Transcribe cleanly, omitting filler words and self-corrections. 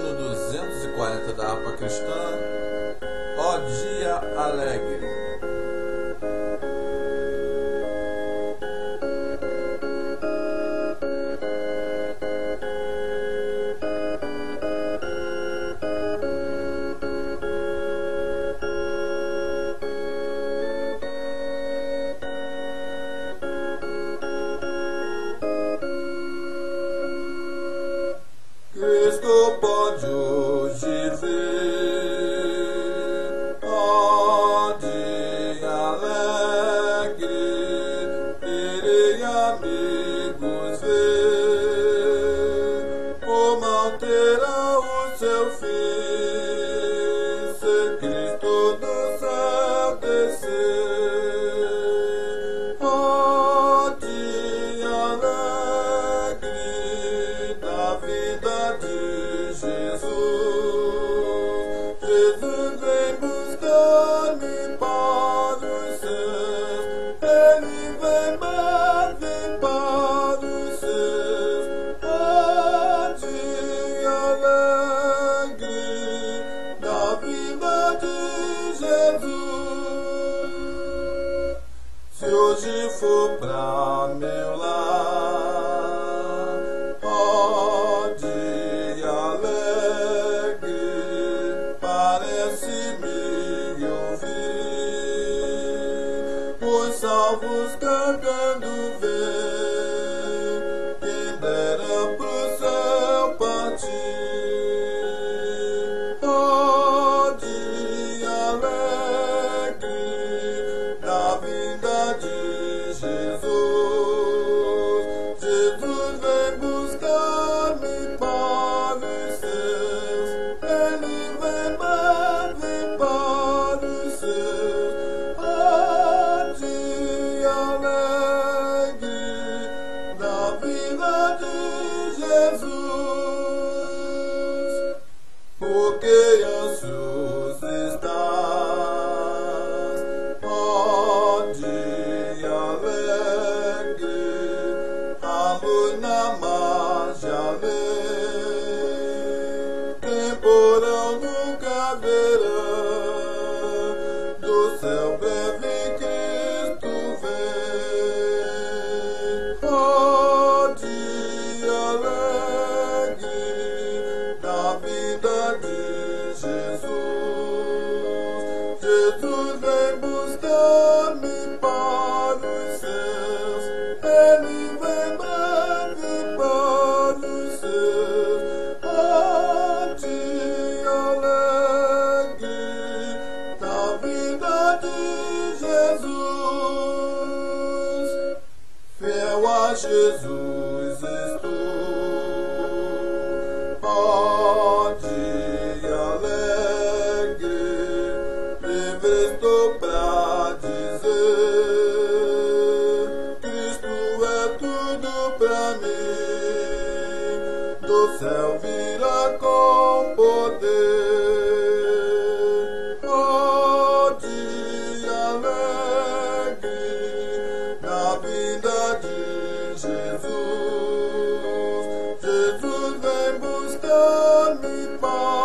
número 240 da Harpa Cristã, Ó Dia Alegre. Cristo pode hoje vir, ó dia alegre, irei amigos ver, como altera o seu fim, se Cristo do céu descer, ó dia alegre da vida de Jesus. Jesus vem buscar-me para os seus, Ele vem para os seus. Ó dia alegre da vida de Jesus. Se hoje for pra meu lar, ó dia alegre, parece-me ouvir os salvos cantando vem, quem dera pro céu partir. Ó dia alegre da vinda de Jesus. Jesus vem buscar-me para os seus, Ele vem para os seus. Ó dia alegre da vida de Jesus, porque ansioso estás, ó dia alegre, a luz na margem além, temporal nunca verá, do céu breve Cristo vem. Ó dia alegre da vida de Jesus. Jesus vem buscar-me para os seus, Ele vem para os seus. Ó dia alegre da vida de Jesus. Fiel a Jesus estou, ó dia alegre, livre estou pra dizer, Cristo é tudo pra mim, do céu virá com poder. Ó dia alegre na vida de Jesus. Jesus vem buscar-me para